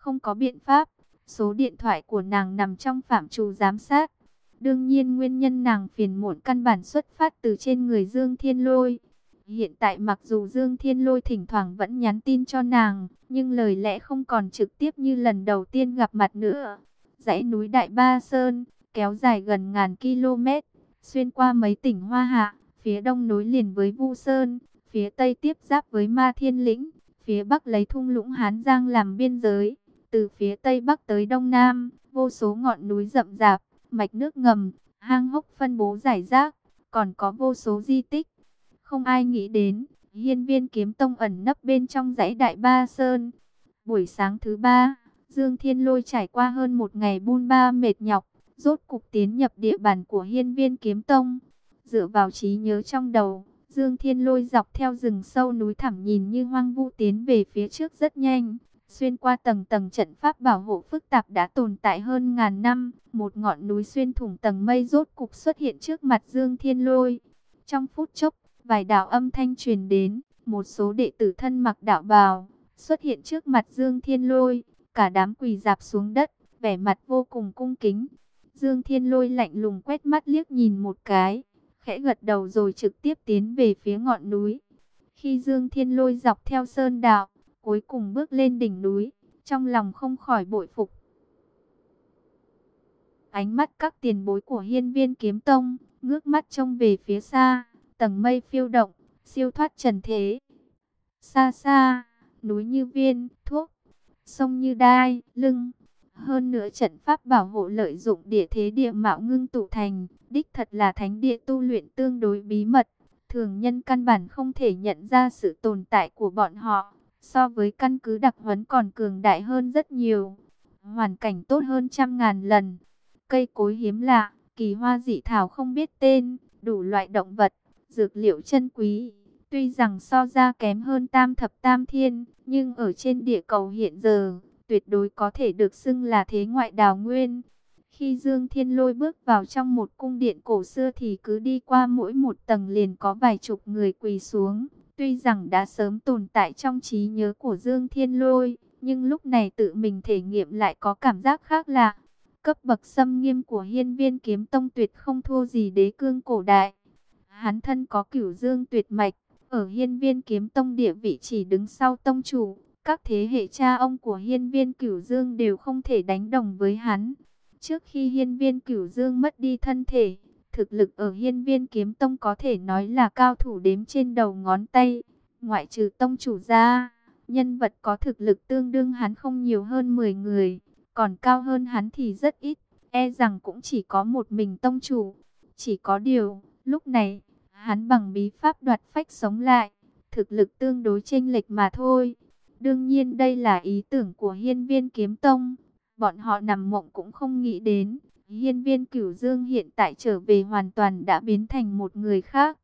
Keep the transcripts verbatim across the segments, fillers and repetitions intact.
Không có biện pháp, số điện thoại của nàng nằm trong phạm trù giám sát. Đương nhiên nguyên nhân nàng phiền muộn căn bản xuất phát từ trên người Dương Thiên Lôi. Hiện tại mặc dù Dương Thiên Lôi thỉnh thoảng vẫn nhắn tin cho nàng, nhưng lời lẽ không còn trực tiếp như lần đầu tiên gặp mặt nữa. Dãy núi Đại Ba Sơn, kéo dài gần ngàn km, xuyên qua mấy tỉnh Hoa Hạ, phía đông nối liền với Vu Sơn, phía tây tiếp giáp với Ma Thiên Lĩnh, phía bắc lấy thung lũng Hán Giang làm biên giới. Từ phía tây bắc tới đông nam, vô số ngọn núi rậm rạp, mạch nước ngầm, hang hốc phân bố rải rác, còn có vô số di tích. Không ai nghĩ đến, Hiên Viên Kiếm Tông ẩn nấp bên trong dãy Đại Ba Sơn. Buổi sáng thứ ba, Dương Thiên Lôi trải qua hơn một ngày bôn ba mệt nhọc, rốt cục tiến nhập địa bàn của Hiên Viên Kiếm Tông. Dựa vào trí nhớ trong đầu, Dương Thiên Lôi dọc theo rừng sâu núi thẳm nhìn như hoang vu tiến về phía trước rất nhanh. Xuyên qua tầng tầng trận pháp bảo hộ phức tạp đã tồn tại hơn ngàn năm, một ngọn núi xuyên thủng tầng mây rốt cục xuất hiện trước mặt Dương Thiên Lôi. Trong phút chốc, vài đạo âm thanh truyền đến, một số đệ tử thân mặc đạo bào xuất hiện trước mặt Dương Thiên Lôi, cả đám quỳ rạp xuống đất, vẻ mặt vô cùng cung kính. Dương Thiên Lôi lạnh lùng quét mắt liếc nhìn một cái, khẽ gật đầu rồi trực tiếp tiến về phía ngọn núi. Khi Dương Thiên Lôi dọc theo sơn đạo, cuối cùng bước lên đỉnh núi, trong lòng không khỏi bội phục. Ánh mắt các tiền bối của Hiên Viên Kiếm Tông, ngước mắt trông về phía xa, tầng mây phiêu động, siêu thoát trần thế. Xa xa, núi như viên, thuốc, sông như đai, lưng. Hơn nữa trận pháp bảo hộ lợi dụng địa thế địa mạo ngưng tụ thành, đích thật là thánh địa tu luyện tương đối bí mật. Thường nhân căn bản không thể nhận ra sự tồn tại của bọn họ. So với căn cứ đặc huấn còn cường đại hơn rất nhiều. Hoàn cảnh tốt hơn trăm ngàn lần. Cây cối hiếm lạ, kỳ hoa dị thảo không biết tên, đủ loại động vật, dược liệu chân quý. Tuy rằng so ra kém hơn tam thập tam thiên, nhưng ở trên địa cầu hiện giờ, tuyệt đối có thể được xưng là thế ngoại đào nguyên. Khi Dương Thiên Lôi bước vào trong một cung điện cổ xưa thì cứ đi qua mỗi một tầng liền có vài chục người quỳ xuống. Tuy rằng đã sớm tồn tại trong trí nhớ của Dương Thiên Lôi, nhưng lúc này tự mình thể nghiệm lại có cảm giác khác lạ. Cấp bậc xâm nghiêm của Hiên Viên Kiếm Tông tuyệt không thua gì đế cương cổ đại. Hắn thân có Cửu Dương tuyệt mạch, ở Hiên Viên Kiếm Tông địa vị chỉ đứng sau tông chủ. Các thế hệ cha ông của Hiên Viên Cửu Dương đều không thể đánh đồng với hắn. Trước khi Hiên Viên Cửu Dương mất đi thân thể, thực lực ở Hiên Viên Kiếm Tông có thể nói là cao thủ đếm trên đầu ngón tay. Ngoại trừ tông chủ ra, nhân vật có thực lực tương đương hắn không nhiều hơn mười người. Còn cao hơn hắn thì rất ít, e rằng cũng chỉ có một mình tông chủ. Chỉ có điều, lúc này, hắn bằng bí pháp đoạt phách sống lại, thực lực tương đối chênh lệch mà thôi. Đương nhiên đây là ý tưởng của Hiên Viên Kiếm Tông. Bọn họ nằm mộng cũng không nghĩ đến. Hiên Viên Cửu Dương hiện tại trở về hoàn toàn đã biến thành một người khác.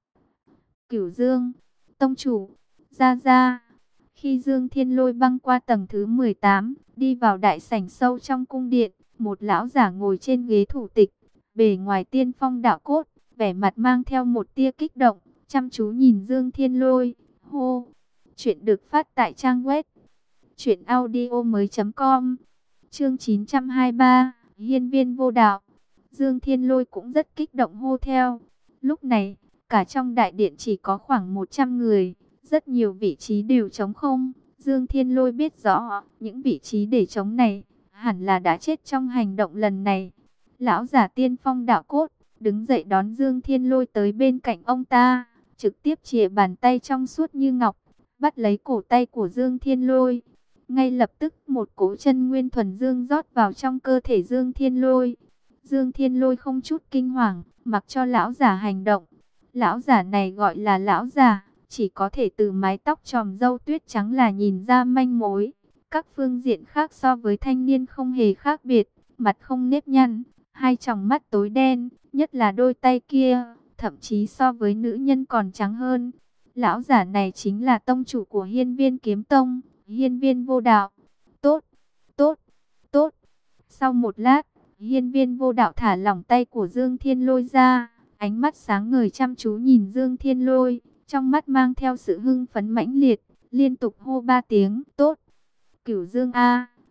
Cửu Dương, tông chủ, ra ra. Khi Dương Thiên Lôi băng qua tầng thứ mười tám, đi vào đại sảnh sâu trong cung điện, một lão giả ngồi trên ghế thủ tịch, bề ngoài tiên phong đạo cốt, vẻ mặt mang theo một tia kích động, chăm chú nhìn Dương Thiên Lôi, hô. Chuyện được phát tại trang web truyện audio mới chấm com. Chương chín trăm hai mươi ba, Hiên Viên vô đạo. Dương Thiên Lôi cũng rất kích động hô theo. Lúc này, cả trong đại điện chỉ có khoảng một trăm người, rất nhiều vị trí đều trống không. Dương Thiên Lôi biết rõ, những vị trí để trống này, hẳn là đã chết trong hành động lần này. Lão giả tiên phong đạo cốt, đứng dậy đón Dương Thiên Lôi tới bên cạnh ông ta, trực tiếp chìa bàn tay trong suốt như ngọc, bắt lấy cổ tay của Dương Thiên Lôi. Ngay lập tức một cỗ chân nguyên thuần dương rót vào trong cơ thể Dương Thiên Lôi. Dương Thiên Lôi không chút kinh hoàng, mặc cho lão giả hành động. Lão giả này gọi là lão giả, chỉ có thể từ mái tóc tròm râu tuyết trắng là nhìn ra manh mối. Các phương diện khác so với thanh niên không hề khác biệt, mặt không nếp nhăn, hai tròng mắt tối đen, nhất là đôi tay kia, thậm chí so với nữ nhân còn trắng hơn. Lão giả này chính là tông chủ của Hiên Viên Kiếm Tông, Hiên Viên vô đạo. Tốt, tốt, tốt. Sau một lát, Hiên Viên vô đạo thả lỏng tay của Dương Thiên Lôi ra, ánh mắt sáng ngời chăm chú nhìn Dương Thiên Lôi, trong mắt mang theo sự hưng phấn mãnh liệt, liên tục hô ba tiếng, tốt. Cửu Dương A,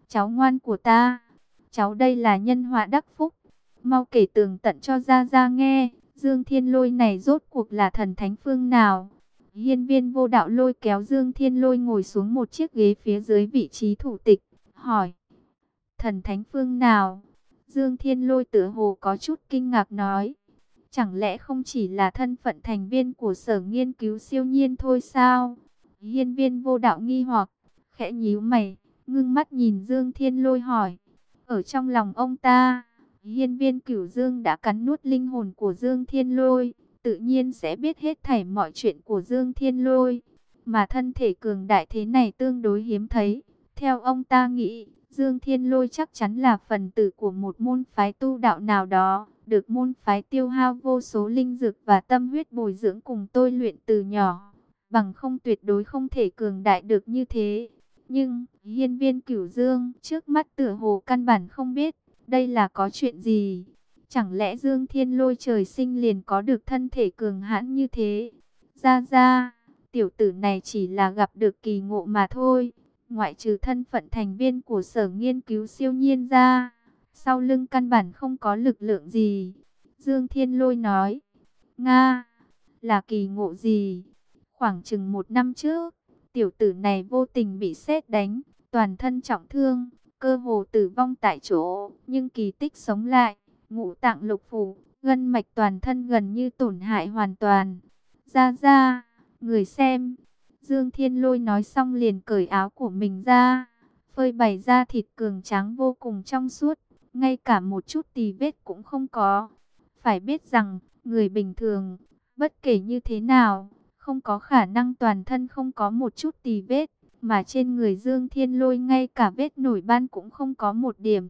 cháu ngoan của ta, cháu đây là nhân họa đắc phúc, mau kể tường tận cho Gia Gia nghe, Dương Thiên Lôi này rốt cuộc là thần thánh phương nào? Hiên Viên Vô Đạo lôi kéo Dương Thiên Lôi ngồi xuống một chiếc ghế phía dưới vị trí thủ tịch, hỏi: thần thánh phương nào? Dương Thiên Lôi tựa hồ có chút kinh ngạc nói: chẳng lẽ không chỉ là thân phận thành viên của sở nghiên cứu siêu nhiên thôi sao? Hiên Viên Vô Đạo nghi hoặc, khẽ nhíu mày, ngưng mắt nhìn Dương Thiên Lôi hỏi: ở trong lòng ông ta, Hiên Viên Cửu Dương đã cắn nuốt linh hồn của Dương Thiên Lôi, tự nhiên sẽ biết hết thảy mọi chuyện của Dương Thiên Lôi, mà thân thể cường đại thế này tương đối hiếm thấy. Theo ông ta nghĩ, Dương Thiên Lôi chắc chắn là phần tử của một môn phái tu đạo nào đó, được môn phái tiêu hao vô số linh dược và tâm huyết bồi dưỡng cùng tôi luyện từ nhỏ, bằng không tuyệt đối không thể cường đại được như thế. Nhưng Hiên Viên Cửu Dương trước mắt tựa hồ căn bản không biết đây là có chuyện gì. Chẳng lẽ Dương Thiên Lôi trời sinh liền có được thân thể cường hãn như thế? Ra ra, tiểu tử này chỉ là gặp được kỳ ngộ mà thôi. Ngoại trừ thân phận thành viên của sở nghiên cứu siêu nhiên ra, sau lưng căn bản không có lực lượng gì. Dương Thiên Lôi nói: Nga, là kỳ ngộ gì? Khoảng chừng một năm trước, tiểu tử này vô tình bị sét đánh, toàn thân trọng thương, cơ hồ tử vong tại chỗ, nhưng kỳ tích sống lại, ngũ tạng lục phủ, gân mạch toàn thân gần như tổn hại hoàn toàn. Ra ra, người xem. Dương Thiên Lôi nói xong liền cởi áo của mình ra, phơi bày ra thịt cường tráng vô cùng trong suốt, ngay cả một chút tì vết cũng không có. Phải biết rằng, người bình thường, bất kể như thế nào, không có khả năng toàn thân không có một chút tì vết, mà trên người Dương Thiên Lôi ngay cả vết nổi ban cũng không có một điểm.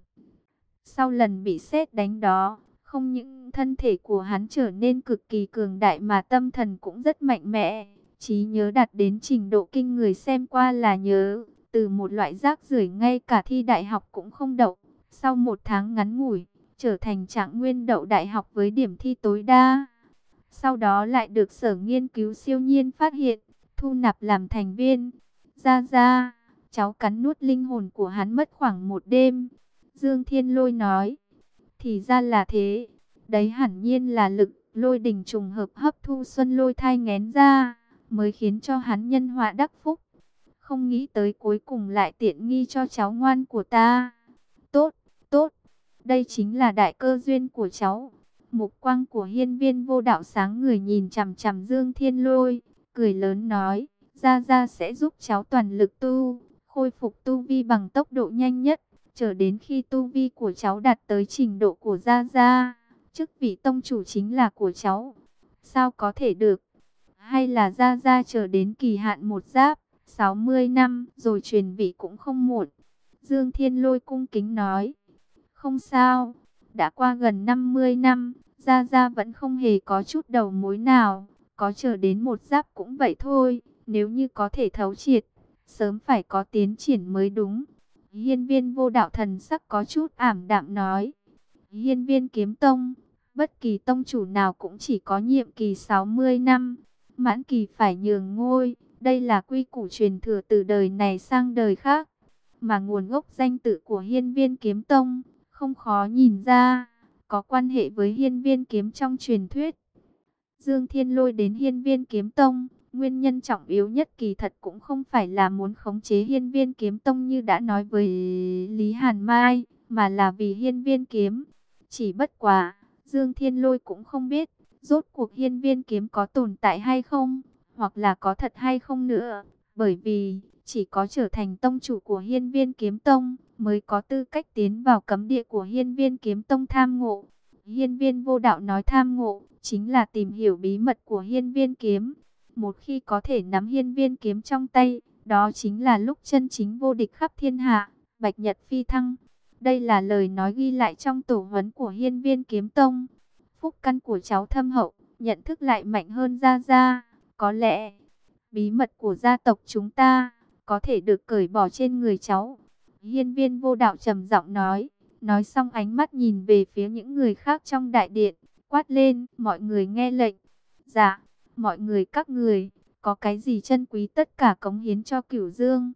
Sau lần bị sét đánh đó, không những thân thể của hắn trở nên cực kỳ cường đại mà tâm thần cũng rất mạnh mẽ, trí nhớ đạt đến trình độ kinh người xem qua là nhớ, từ một loại rác rưởi ngay cả thi đại học cũng không đậu, sau một tháng ngắn ngủi, trở thành trạng nguyên đậu đại học với điểm thi tối đa. Sau đó lại được sở nghiên cứu siêu nhiên phát hiện, thu nạp làm thành viên. Ra ra, cháu cắn nuốt linh hồn của hắn mất khoảng một đêm. Dương Thiên Lôi nói: thì ra là thế, đấy hẳn nhiên là lực lôi đình trùng hợp hấp thu xuân lôi thai nghén ra, mới khiến cho hắn nhân họa đắc phúc. Không nghĩ tới cuối cùng lại tiện nghi cho cháu ngoan của ta. Tốt, tốt, đây chính là đại cơ duyên của cháu. Mục quang của Hiên Viên Vô Đạo sáng người nhìn chằm chằm Dương Thiên Lôi, cười lớn nói: Gia Gia sẽ giúp cháu toàn lực tu, khôi phục tu vi bằng tốc độ nhanh nhất, chờ đến khi tu vi của cháu đạt tới trình độ của Gia Gia, chức vị tông chủ chính là của cháu. Sao có thể được? Hay là Gia Gia chờ đến kỳ hạn một giáp, sáu mươi năm, rồi truyền vị cũng không muộn. Dương Thiên Lôi cung kính nói: không sao, đã qua gần năm mươi năm, Gia Gia vẫn không hề có chút đầu mối nào, có chờ đến một giáp cũng vậy thôi, nếu như có thể thấu triệt, sớm phải có tiến triển mới đúng. Hiên Viên Vô Đạo thần sắc có chút ảm đạm nói: Hiên Viên Kiếm Tông, bất kỳ tông chủ nào cũng chỉ có nhiệm kỳ sáu mươi năm, mãn kỳ phải nhường ngôi, đây là quy củ truyền thừa từ đời này sang đời khác. Mà nguồn gốc danh tự của Hiên Viên Kiếm Tông, không khó nhìn ra, có quan hệ với Hiên Viên Kiếm trong truyền thuyết. Dương Thiên Lôi đến Hiên Viên Kiếm Tông, nguyên nhân trọng yếu nhất kỳ thật cũng không phải là muốn khống chế Hiên Viên Kiếm Tông như đã nói với Lý Hàn Mai, mà là vì Hiên Viên Kiếm. Chỉ bất quá, Dương Thiên Lôi cũng không biết, rốt cuộc Hiên Viên Kiếm có tồn tại hay không, hoặc là có thật hay không nữa. Bởi vì, chỉ có trở thành tông chủ của Hiên Viên Kiếm Tông, mới có tư cách tiến vào cấm địa của Hiên Viên Kiếm Tông tham ngộ. Hiên Viên Vô Đạo nói tham ngộ, chính là tìm hiểu bí mật của Hiên Viên Kiếm. Một khi có thể nắm Hiên Viên Kiếm trong tay, đó chính là lúc chân chính vô địch khắp thiên hạ, bạch nhật phi thăng. Đây là lời nói ghi lại trong tổ huấn của Hiên Viên Kiếm Tông. Phúc căn của cháu thâm hậu, nhận thức lại mạnh hơn Gia Gia. Có lẽ, bí mật của gia tộc chúng ta, có thể được cởi bỏ trên người cháu. Hiên Viên Vô Đạo trầm giọng nói. Nói xong ánh mắt nhìn về phía những người khác trong đại điện, quát lên: mọi người nghe lệnh. Dạ, mọi người các người, có cái gì chân quý tất cả cống hiến cho Cửu Dương.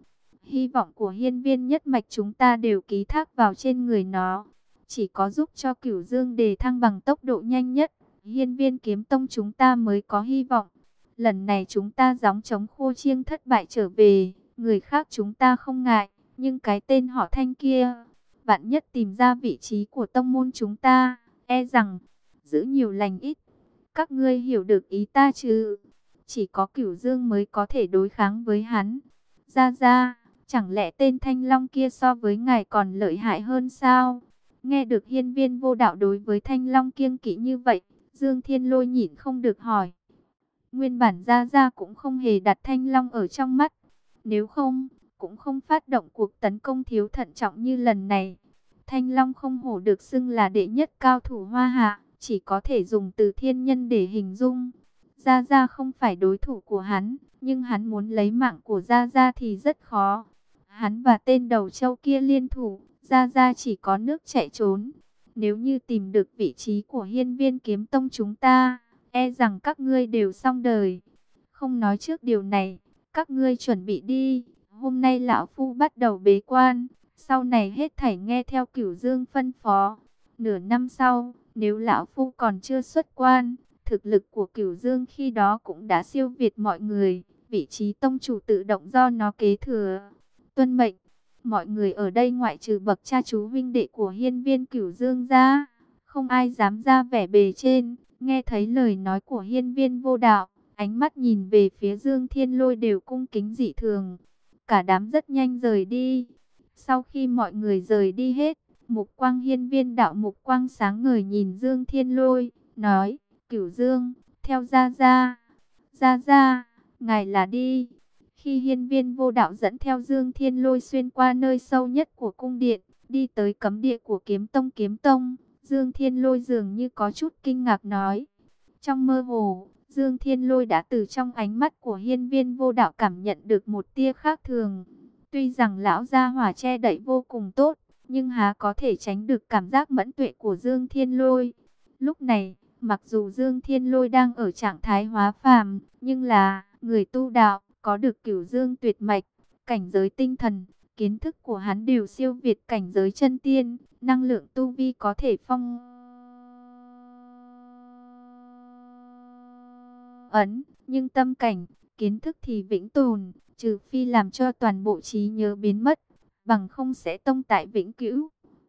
Hy vọng của hiên viên nhất mạch chúng ta đều ký thác vào trên người nó. Chỉ có giúp cho Cửu Dương đề thăng bằng tốc độ nhanh nhất, hiên viên kiếm tông chúng ta mới có hy vọng. Lần này chúng ta gióng chống khô chiêng thất bại trở về, người khác chúng ta không ngại, nhưng cái tên họ Thanh kia, vạn nhất tìm ra vị trí của tông môn chúng ta, e rằng giữ nhiều lành ít. Các ngươi hiểu được ý ta chứ? Chỉ có Cửu Dương mới có thể đối kháng với hắn. Ra ra, chẳng lẽ tên Thanh Long kia so với ngài còn lợi hại hơn sao? Nghe được hiên viên vô đạo đối với Thanh Long kiêng kỵ như vậy, Dương Thiên Lôi nhịn không được hỏi. Nguyên bản Gia Gia cũng không hề đặt Thanh Long ở trong mắt. Nếu không, cũng không phát động cuộc tấn công thiếu thận trọng như lần này. Thanh Long không hổ được xưng là đệ nhất cao thủ Hoa Hạ, chỉ có thể dùng từ thiên nhân để hình dung. Gia Gia không phải đối thủ của hắn, nhưng hắn muốn lấy mạng của Gia Gia thì rất khó. Hắn và tên đầu trâu kia liên thủ, Gia Gia chỉ có nước chạy trốn. Nếu như tìm được vị trí của hiên viên kiếm tông chúng ta, e rằng các ngươi đều xong đời. Không nói trước điều này, các ngươi chuẩn bị đi. Hôm nay lão phu bắt đầu bế quan, sau này hết thảy nghe theo Cửu Dương phân phó. Nửa năm sau, nếu lão phu còn chưa xuất quan, thực lực của Cửu Dương khi đó cũng đã siêu việt mọi người, vị trí tông chủ tự động do nó kế thừa. Tuân mệnh. Mọi người ở đây ngoại trừ bậc cha chú huynh đệ của hiên viên Cửu Dương ra, không ai dám ra vẻ bề trên. Nghe thấy lời nói của hiên viên vô đạo, ánh mắt nhìn về phía Dương Thiên Lôi đều cung kính dị thường. Cả đám rất nhanh rời đi. Sau khi mọi người rời đi hết, mục quang hiên viên đạo mục quang sáng ngời nhìn Dương Thiên Lôi, nói, Cửu Dương, theo Gia Gia. Gia Gia, ngài là đi. Khi hiên viên vô đạo dẫn theo Dương Thiên Lôi xuyên qua nơi sâu nhất của cung điện, đi tới cấm địa của kiếm tông kiếm tông, Dương Thiên Lôi dường như có chút kinh ngạc nói. Trong mơ hồ, Dương Thiên Lôi đã từ trong ánh mắt của hiên viên vô đạo cảm nhận được một tia khác thường. Tuy rằng lão gia hỏa che đậy vô cùng tốt, nhưng há có thể tránh được cảm giác mẫn tuệ của Dương Thiên Lôi. Lúc này, mặc dù Dương Thiên Lôi đang ở trạng thái hóa phàm, nhưng là người tu đạo, có được Cửu Dương tuyệt mạch, cảnh giới tinh thần, kiến thức của hắn đều siêu việt cảnh giới chân tiên, năng lượng tu vi có thể phong ấn, nhưng tâm cảnh, kiến thức thì vĩnh tồn, trừ phi làm cho toàn bộ trí nhớ biến mất, bằng không sẽ tông tại vĩnh cửu.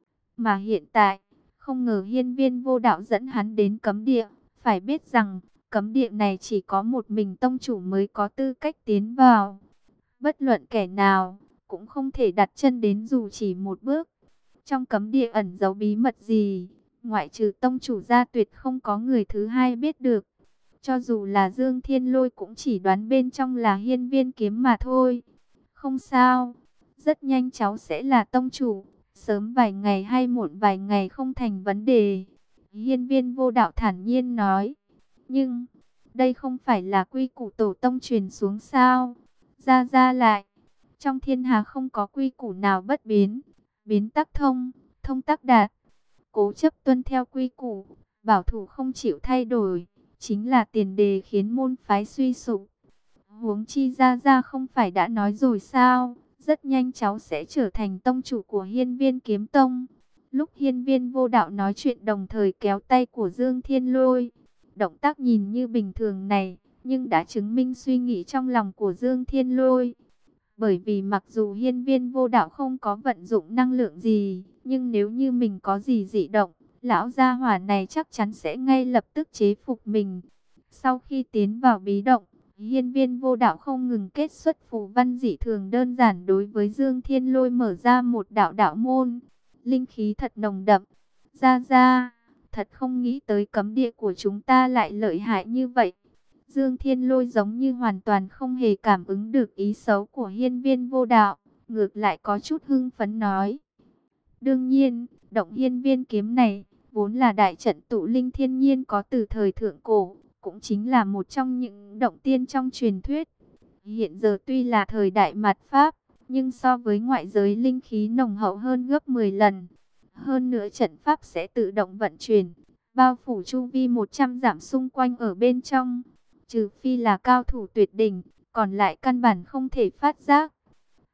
Mà hiện tại, không ngờ hiên viên vô đạo dẫn hắn đến cấm địa, phải biết rằng, cấm địa này chỉ có một mình tông chủ mới có tư cách tiến vào. Bất luận kẻ nào, cũng không thể đặt chân đến dù chỉ một bước. Trong cấm địa ẩn giấu bí mật gì, ngoại trừ tông chủ ra tuyệt không có người thứ hai biết được. Cho dù là Dương Thiên Lôi cũng chỉ đoán bên trong là hiên viên kiếm mà thôi. Không sao, rất nhanh cháu sẽ là tông chủ, sớm vài ngày hay muộn vài ngày không thành vấn đề. Hiên viên vô đạo thản nhiên nói. Nhưng, đây không phải là quy củ tổ tông truyền xuống sao? Ra ra lại, trong thiên hà không có quy củ nào bất biến, biến tắc thông, thông tắc đạt. Cố chấp tuân theo quy củ, bảo thủ không chịu thay đổi, chính là tiền đề khiến môn phái suy sụp. Huống chi ra ra không phải đã nói rồi sao? Rất nhanh cháu sẽ trở thành tông chủ của hiên viên kiếm tông. Lúc hiên viên vô đạo nói chuyện đồng thời kéo tay của Dương Thiên Lôi. Động tác nhìn như bình thường này, nhưng đã chứng minh suy nghĩ trong lòng của Dương Thiên Lôi. Bởi vì mặc dù hiên viên vô đạo không có vận dụng năng lượng gì, nhưng nếu như mình có gì dị động, lão gia hỏa này chắc chắn sẽ ngay lập tức chế phục mình. Sau khi tiến vào bí động, hiên viên vô đạo không ngừng kết xuất phù văn dị thường đơn giản đối với Dương Thiên Lôi mở ra một đạo đạo môn. Linh khí thật nồng đậm. Ra ra, thật không nghĩ tới cấm địa của chúng ta lại lợi hại như vậy. Dương Thiên Lôi giống như hoàn toàn không hề cảm ứng được ý xấu của hiên viên vô đạo, ngược lại có chút hưng phấn nói. Đương nhiên, động hiên viên kiếm này, vốn là đại trận tụ linh thiên nhiên có từ thời thượng cổ, cũng chính là một trong những động tiên trong truyền thuyết. Hiện giờ tuy là thời đại mạt Pháp, nhưng so với ngoại giới linh khí nồng hậu hơn gấp mười lần. Hơn nữa trận pháp sẽ tự động vận chuyển, bao phủ chu vi một trăm dặm xung quanh ở bên trong. Trừ phi là cao thủ tuyệt đỉnh, còn lại căn bản không thể phát giác.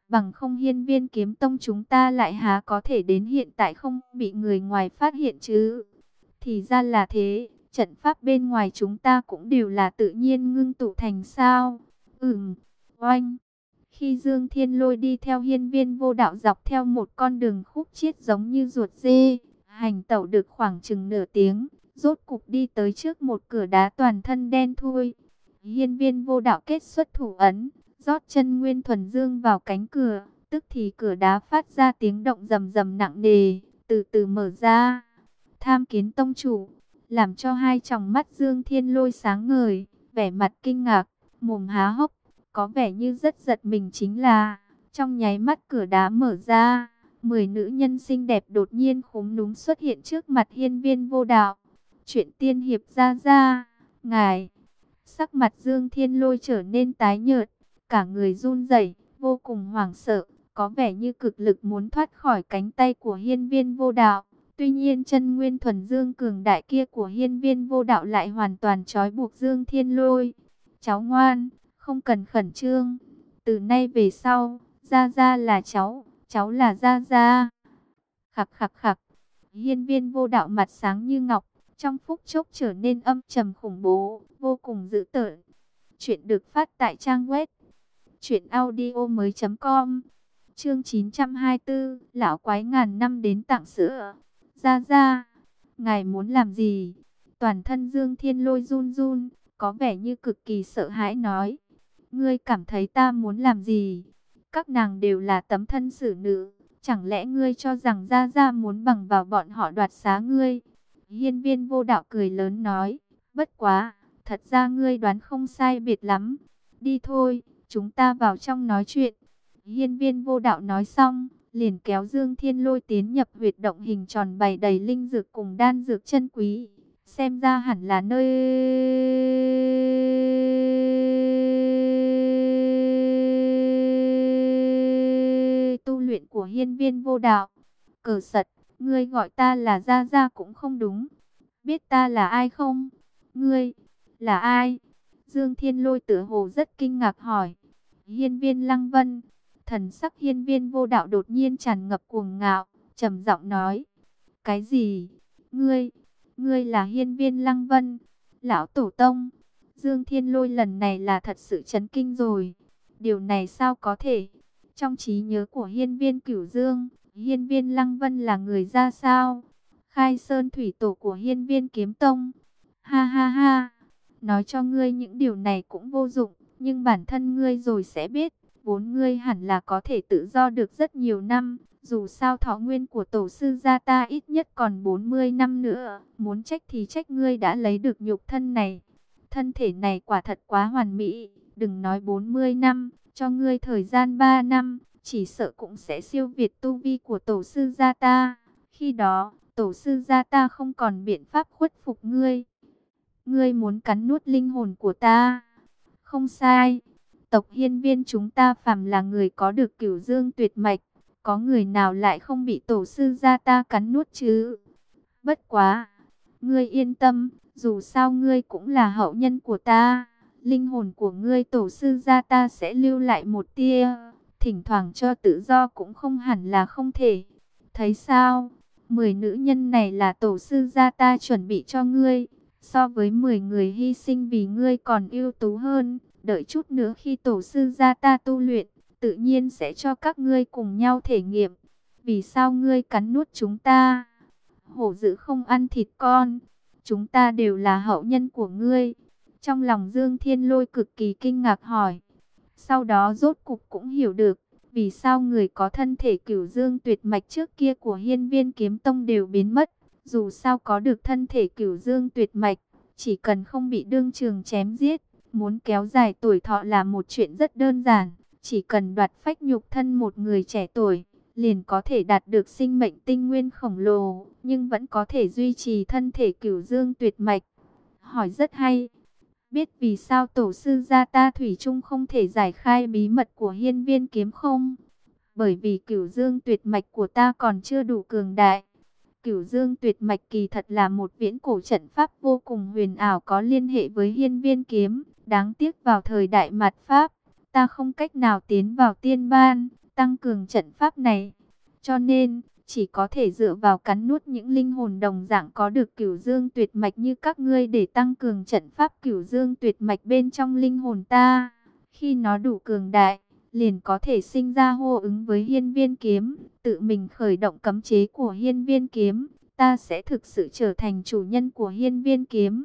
Bằng không Hiên Viên Kiếm Tông chúng ta lại há có thể đến hiện tại không bị người ngoài phát hiện chứ. Thì ra là thế, trận pháp bên ngoài chúng ta cũng đều là tự nhiên ngưng tụ thành sao. Ừm, oanh. Khi Dương Thiên Lôi đi theo Hiên Viên Vô Đạo dọc theo một con đường khúc chiết giống như ruột dê, hành tẩu được khoảng chừng nửa tiếng, rốt cục đi tới trước một cửa đá toàn thân đen thui. Hiên Viên Vô Đạo kết xuất thủ ấn, rót chân nguyên thuần dương vào cánh cửa, tức thì cửa đá phát ra tiếng động rầm rầm nặng nề, từ từ mở ra. Tham Kiến tông chủ, làm cho hai tròng mắt Dương Thiên Lôi sáng ngời, vẻ mặt kinh ngạc, mồm há hốc, có vẻ như rất giật mình. Chính là trong nháy mắt cửa đá mở ra, mười nữ nhân xinh đẹp đột nhiên khúm núm xuất hiện trước mặt Hiên Viên Vô Đạo. Chuyện tiên hiệp ra ra, ngài. Sắc mặt Dương Thiên Lôi trở nên tái nhợt, cả người run rẩy, vô cùng hoảng sợ, có vẻ như cực lực muốn thoát khỏi cánh tay của Hiên Viên Vô Đạo. Tuy nhiên chân nguyên thuần dương cường đại kia của Hiên Viên Vô Đạo lại hoàn toàn trói buộc Dương Thiên Lôi. Cháu ngoan, không cần khẩn trương. Từ nay về sau, Gia Gia là cháu, cháu là Gia Gia. Khặc khặc khặc. Hiên Viên Vô Đạo mặt sáng như ngọc, trong phút chốc trở nên âm trầm khủng bố, vô cùng dữ tợn. Chuyện được phát tại trang web truyện audio mới chấm com. Chương chín trăm hai mươi tư, lão quái ngàn năm đến tặng sữa. Gia Gia, ngài muốn làm gì? Toàn thân Dương Thiên Lôi run run, có vẻ như cực kỳ sợ hãi nói. Ngươi cảm thấy ta muốn làm gì? Các nàng đều là tấm thân xử nữ, chẳng lẽ ngươi cho rằng Gia Gia muốn bằng vào bọn họ đoạt xá ngươi? Hiên Viên Vô Đạo cười lớn nói, bất quá, thật ra ngươi đoán không sai biệt lắm. Đi thôi, chúng ta vào trong nói chuyện. Hiên Viên Vô Đạo nói xong, liền kéo Dương Thiên Lôi tiến nhập huyệt động hình tròn bày đầy linh dược cùng đan dược chân quý. Xem ra hẳn là nơi tu luyện của Hiên Viên Vô Đạo. Cờ sật, ngươi gọi ta là Gia Gia cũng không đúng. Biết ta là ai không? Ngươi, là ai? Dương Thiên Lôi tựa hồ rất kinh ngạc hỏi. Hiên Viên Lăng Vân. Thần sắc Hiên Viên Vô Đạo đột nhiên tràn ngập cuồng ngạo, trầm giọng nói. Cái gì? Ngươi, ngươi là Hiên Viên Lăng Vân, lão tổ tông. Dương Thiên Lôi lần này là thật sự chấn kinh rồi. Điều này sao có thể? Trong trí nhớ của Hiên Viên Cửu Dương, Hiên Viên Lăng Vân là người ra sao? Khai Sơn thủy tổ của Hiên Viên Kiếm Tông. Ha ha ha, nói cho ngươi những điều này cũng vô dụng, nhưng bản thân ngươi rồi sẽ biết. Vốn ngươi hẳn là có thể tự do được rất nhiều năm, dù sao thọ nguyên của tổ sư gia ta ít nhất còn bốn mươi năm nữa. Muốn trách thì trách ngươi đã lấy được nhục thân này. Thân thể này quả thật quá hoàn mỹ, đừng nói bốn mươi năm, cho ngươi thời gian ba năm, chỉ sợ cũng sẽ siêu việt tu vi của tổ sư gia ta. Khi đó, tổ sư gia ta không còn biện pháp khuất phục ngươi. Ngươi muốn cắn nuốt linh hồn của ta? Không sai. Tộc Hiên Viên chúng ta phàm là người có được Cửu Dương tuyệt mạch, có người nào lại không bị tổ sư gia ta cắn nuốt chứ? Bất quá, ngươi yên tâm, dù sao ngươi cũng là hậu nhân của ta, linh hồn của ngươi tổ sư gia ta sẽ lưu lại một tia, thỉnh thoảng cho tự do cũng không hẳn là không thể. Thấy sao? Mười nữ nhân này là tổ sư gia ta chuẩn bị cho ngươi, so với mười người hy sinh vì ngươi còn ưu tú hơn. Đợi chút nữa khi tổ sư gia ta tu luyện, tự nhiên sẽ cho các ngươi cùng nhau thể nghiệm. Vì sao ngươi cắn nuốt chúng ta? Hổ dữ không ăn thịt con. Chúng ta đều là hậu nhân của ngươi. Trong lòng Dương Thiên Lôi cực kỳ kinh ngạc hỏi. Sau đó rốt cục cũng hiểu được, vì sao người có thân thể Cửu Dương tuyệt mạch trước kia của Hiên Viên Kiếm Tông đều biến mất. Dù sao có được thân thể Cửu Dương tuyệt mạch, chỉ cần không bị đương trường chém giết, muốn kéo dài tuổi thọ là một chuyện rất đơn giản. Chỉ cần đoạt phách nhục thân một người trẻ tuổi, liền có thể đạt được sinh mệnh tinh nguyên khổng lồ, nhưng vẫn có thể duy trì thân thể Cửu Dương tuyệt mạch. Hỏi rất hay. Biết vì sao tổ sư gia ta thủy chung không thể giải khai bí mật của Hiên Viên Kiếm không? Bởi vì Cửu Dương tuyệt mạch của ta còn chưa đủ cường đại. Cửu Dương tuyệt mạch kỳ thật là một viễn cổ trận pháp vô cùng huyền ảo có liên hệ với Hiên Viên Kiếm. Đáng tiếc vào thời đại mạt Pháp, ta không cách nào tiến vào tiên ban, tăng cường trận pháp này. Cho nên, chỉ có thể dựa vào cắn nuốt những linh hồn đồng dạng có được cửu dương tuyệt mạch như các ngươi để tăng cường trận pháp cửu dương tuyệt mạch bên trong linh hồn ta. Khi nó đủ cường đại, liền có thể sinh ra hô ứng với hiên viên kiếm, tự mình khởi động cấm chế của hiên viên kiếm. Ta sẽ thực sự trở thành chủ nhân của hiên viên kiếm.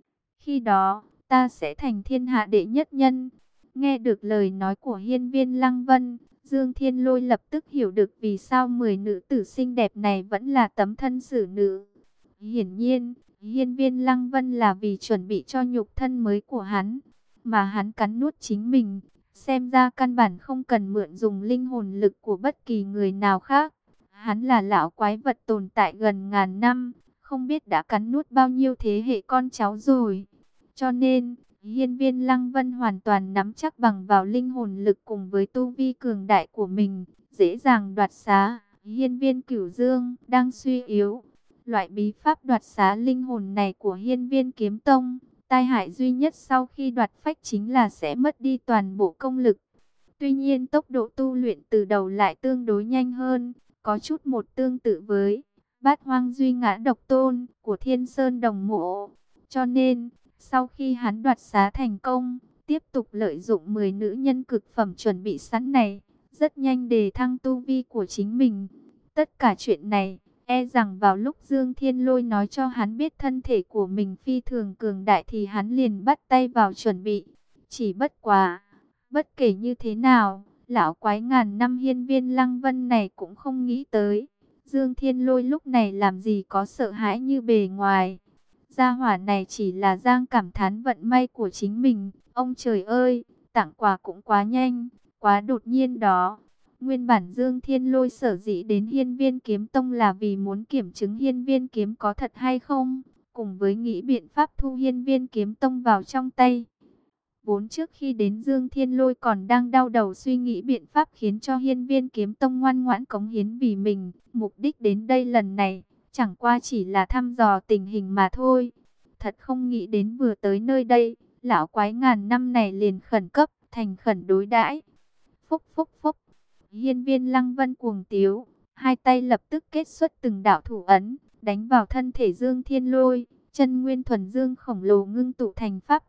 Khi đó, ta sẽ thành thiên hạ đệ nhất nhân. Nghe được lời nói của hiên viên Lăng Vân, Dương Thiên Lôi lập tức hiểu được vì sao mười nữ tử xinh đẹp này vẫn là tấm thân xử nữ. Hiển nhiên, hiên viên Lăng Vân là vì chuẩn bị cho nhục thân mới của hắn, mà hắn cắn nuốt chính mình. Xem ra căn bản không cần mượn dùng linh hồn lực của bất kỳ người nào khác. Hắn là lão quái vật tồn tại gần ngàn năm, không biết đã cắn nuốt bao nhiêu thế hệ con cháu rồi. Cho nên, hiên viên Lăng Vân hoàn toàn nắm chắc bằng vào linh hồn lực cùng với tu vi cường đại của mình, dễ dàng đoạt xá. Hiên viên Cửu Dương đang suy yếu. Loại bí pháp đoạt xá linh hồn này của hiên viên kiếm tông, tai hại duy nhất sau khi đoạt phách chính là sẽ mất đi toàn bộ công lực. Tuy nhiên tốc độ tu luyện từ đầu lại tương đối nhanh hơn, có chút một tương tự với Bát Hoang Duy Ngã Độc Tôn của Thiên Sơn Đồng Mộ. Cho nên, sau khi hắn đoạt xá thành công, tiếp tục lợi dụng mười nữ nhân cực phẩm chuẩn bị sẵn này, rất nhanh đề thăng tu vi của chính mình. Tất cả chuyện này, e rằng vào lúc Dương Thiên Lôi nói cho hắn biết thân thể của mình phi thường cường đại thì hắn liền bắt tay vào chuẩn bị. Chỉ bất quá, bất kể như thế nào, lão quái ngàn năm hiên viên Lăng Vân này cũng không nghĩ tới. Dương Thiên Lôi lúc này làm gì có sợ hãi như bề ngoài. Gia hỏa này chỉ là đang cảm thán vận may của chính mình. Ông trời ơi, tặng quà cũng quá nhanh, quá đột nhiên đó. Nguyên bản Dương Thiên Lôi sở dĩ đến Hiên Viên Kiếm Tông là vì muốn kiểm chứng Hiên Viên Kiếm có thật hay không, cùng với nghĩ biện pháp thu Hiên Viên Kiếm Tông vào trong tay. Vốn trước khi đến Dương Thiên Lôi còn đang đau đầu suy nghĩ biện pháp khiến cho Hiên Viên Kiếm Tông ngoan ngoãn cống hiến vì mình. Mục đích đến đây lần này, chẳng qua chỉ là thăm dò tình hình mà thôi. Thật không nghĩ đến vừa tới nơi đây, lão quái ngàn năm này liền khẩn cấp, thành khẩn đối đãi. Phúc phúc phúc, hiên viên Lăng Vân cuồng tiếu, hai tay lập tức kết xuất từng đạo thủ ấn, đánh vào thân thể Dương Thiên Lôi, chân nguyên thuần dương khổng lồ ngưng tụ thành pháp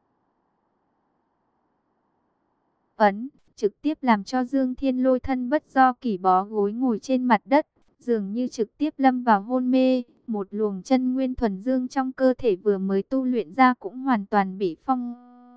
ấn, trực tiếp làm cho Dương Thiên Lôi thân bất do kỷ bó gối ngồi trên mặt đất, dường như trực tiếp lâm vào hôn mê. Một luồng chân nguyên thuần dương trong cơ thể vừa mới tu luyện ra cũng hoàn toàn bị phong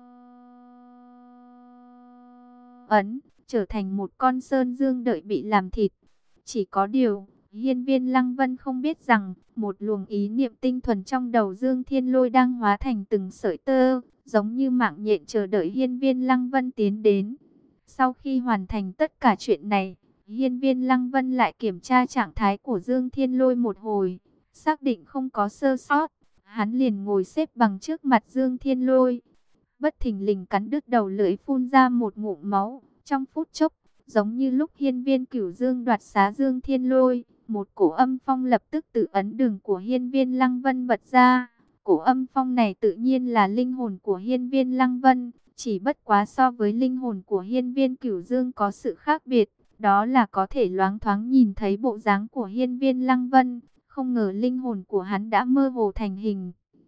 ấn, trở thành một con sơn dương đợi bị làm thịt. Chỉ có điều, hiên viên Lăng Vân không biết rằng, một luồng ý niệm tinh thuần trong đầu Dương Thiên Lôi đang hóa thành từng sợi tơ, giống như mạng nhện chờ đợi hiên viên Lăng Vân tiến đến. Sau khi hoàn thành tất cả chuyện này, hiên viên Lăng Vân lại kiểm tra trạng thái của Dương Thiên Lôi một hồi, xác định không có sơ sót, hắn liền ngồi xếp bằng trước mặt Dương Thiên Lôi. Bất thình lình cắn đứt đầu lưỡi phun ra một ngụm máu, trong phút chốc, giống như lúc hiên viên Cửu Dương đoạt xá Dương Thiên Lôi, một cổ âm phong lập tức tự ấn đường của hiên viên Lăng Vân bật ra. Cổ âm phong này tự nhiên là linh hồn của hiên viên Lăng Vân, chỉ bất quá so với linh hồn của hiên viên Cửu Dương có sự khác biệt, đó là có thể loáng thoáng nhìn thấy bộ dáng của hiên viên Lăng Vân. Không ngờ linh hồn của hắn đã mơ hồ thành hình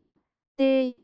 T.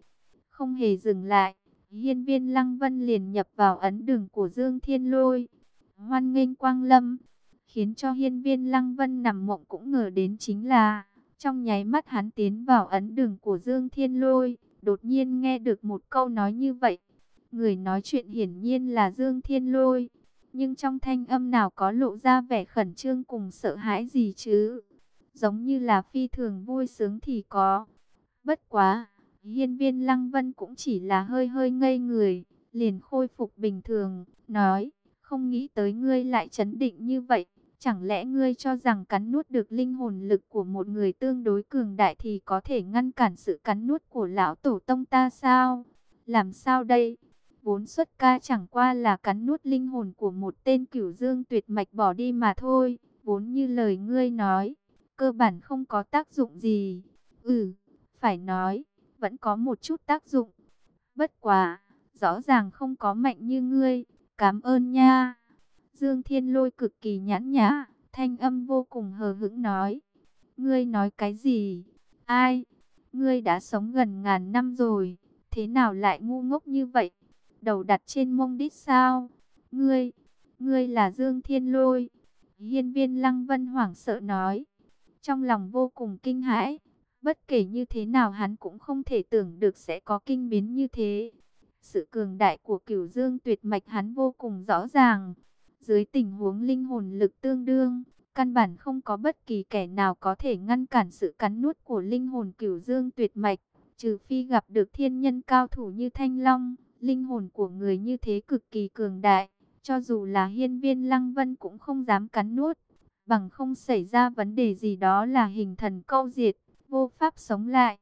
Không hề dừng lại, hiên viên Lăng Vân liền nhập vào ấn đường của Dương Thiên Lôi. Hoan nghênh quang lâm. Khiến cho hiên viên Lăng Vân nằm mộng cũng ngờ đến chính là, trong nháy mắt hắn tiến vào ấn đường của Dương Thiên Lôi, đột nhiên nghe được một câu nói như vậy. Người nói chuyện hiển nhiên là Dương Thiên Lôi, nhưng trong thanh âm nào có lộ ra vẻ khẩn trương cùng sợ hãi gì chứ? Giống như là phi thường vui sướng thì có. Bất quá, hiên viên Lăng Vân cũng chỉ là hơi hơi ngây người, liền khôi phục bình thường, nói, không nghĩ tới ngươi lại trấn định như vậy. Chẳng lẽ ngươi cho rằng cắn nuốt được linh hồn lực của một người tương đối cường đại thì có thể ngăn cản sự cắn nuốt của lão tổ tông ta sao? Làm sao đây? Vốn xuất ca chẳng qua là cắn nuốt linh hồn của một tên cửu dương tuyệt mạch bỏ đi mà thôi. Vốn như lời ngươi nói, cơ bản không có tác dụng gì. Ừ, phải nói, vẫn có một chút tác dụng. Bất quá, rõ ràng không có mạnh như ngươi. Cảm ơn nha. Dương Thiên Lôi cực kỳ nhãn nhã, thanh âm vô cùng hờ hững nói. Ngươi nói cái gì? Ai? Ngươi đã sống gần ngàn năm rồi, thế nào lại ngu ngốc như vậy? Đầu đặt trên mông đít sao? Ngươi, ngươi là Dương Thiên Lôi. Hiên Viên Lăng Vân hoảng sợ nói, trong lòng vô cùng kinh hãi. Bất kể như thế nào hắn cũng không thể tưởng được sẽ có kinh biến như thế. Sự cường đại của Cửu Dương tuyệt mạch hắn vô cùng rõ ràng. Dưới tình huống linh hồn lực tương đương, căn bản không có bất kỳ kẻ nào có thể ngăn cản sự cắn nuốt của linh hồn Cửu Dương tuyệt mạch, trừ phi gặp được thiên nhân cao thủ như Thanh Long. Linh hồn của người như thế cực kỳ cường đại, cho dù là Hiên Viên Lăng Vân cũng không dám cắn nuốt, bằng không xảy ra vấn đề gì đó là hình thần câu diệt, vô pháp sống lại.